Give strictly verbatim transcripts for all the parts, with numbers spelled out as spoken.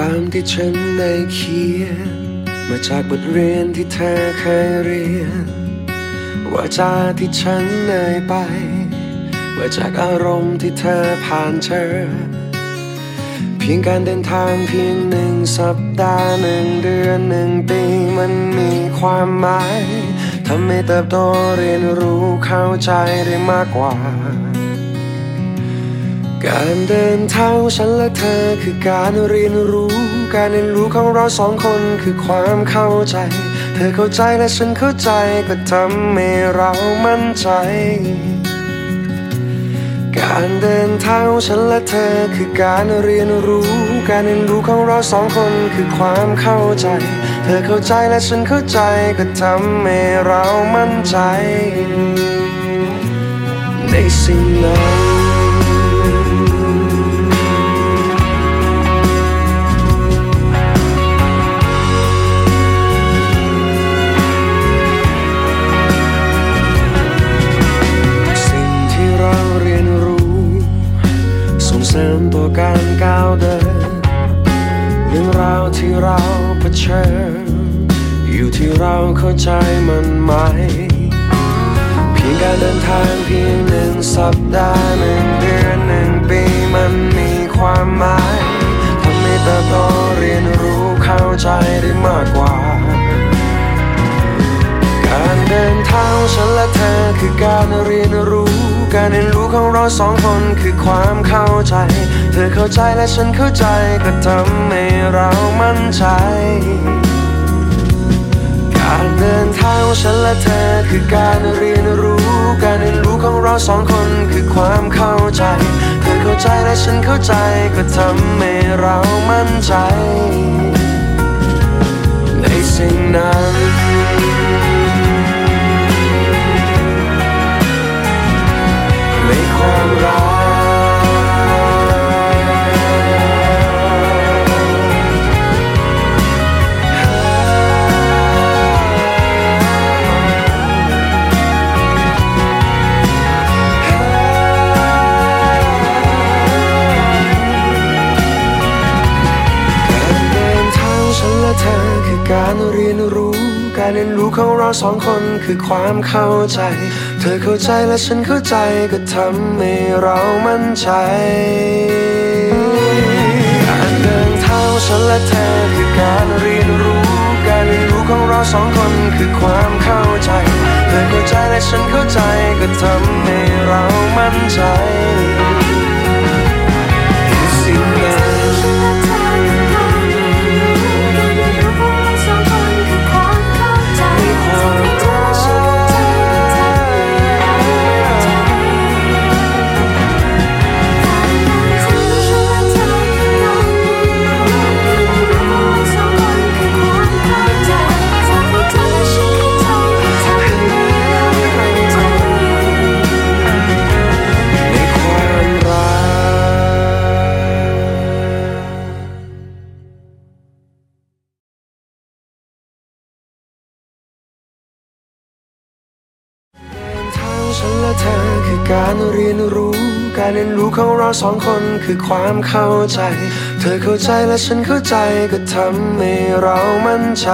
ความที่ฉันได้เขียนมาจากบทเรียนที่เธอเคยเรียนว่าจาที่ฉันเอ่ยไปว่าจากอารมณ์ที่เธอผ่านเจอเพียงการเดินทางเพียงหนึ่งสัปดาห์หนึ่งเดือนหนึ่งปีมันมีความหมายทำให้เติบโตเรียนรู้เข้าใจได้มากกว่าการเดินทางของฉันและเธอคือการเรียนรู้การเรียนรู้ของเราสองคนคือความเข้าใจเธอเข้าใจและฉันเข้าใจก็ทำให้เรามั่นใจการเดินทางของฉันและเธอคือการเรียนรู้การเรียนรู้ของเราสองคนคือความเข้าใจเธอเข้าใจและฉันเข้าใจก็ทำให้เรามั่นใจในสิ่งนั้นเสริมตัวการก้าวเดินเรื่องราวที่เราเผชิญอยู่ที่เราเข้าใจมันไหมเพียงการเดินทางเพียงหนึ่งสัปดาห์หนึ่งเดือนหนึ่งปีมันมีความหมายทำให้เติบโตเรียนรู้เข้าใจได้มากกว่าการเดินทางของฉันและเธอคือการเรียนรู้การเรียนรู้ของเราสองคนคือความเข้าใจเธอเข้าใจและฉันเข้าใจก็ทำให้เรามั่นใจการเดินทางของฉันและเธอคือการเรียนรู้การเรียนรู้ของเราสองคนคือความเข้าใจเธอเข้าใจและฉันเข้าใจก็ทำให้เรามั่นใจในสิ่งนั้นในความรักการเรียนรู้การเรียนรู้ของเราสองคนคือความเข้าใจเธอเข้าใจและฉันเข้าใจก็ทำให้เรามั่นใจการเดินทางของฉันและเธอคือการเรียนรู้การเรียนรู้ของเราสองคนคือความเข้าใจเธอเข้าใจและฉันเข้าใจก็ทำให้เรามั่นใจสิ่งนั้นฉันและเธอคือการเรียนรู้การเรียนรู้ของเราสองคนคือความเข้าใจเธอเข้าใจและฉันเข้าใจก็ทำให้เรามั่นใจ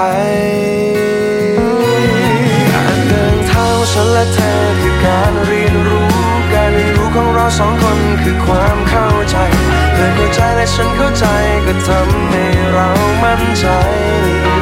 การเดินทางของฉันและเธอคือการเรียนรู้การเรียนรู้ของเราสองคนคือความเข้าใจเธอเข้าใจและฉันเข้าใจก็ทำให้เรามั่นใจ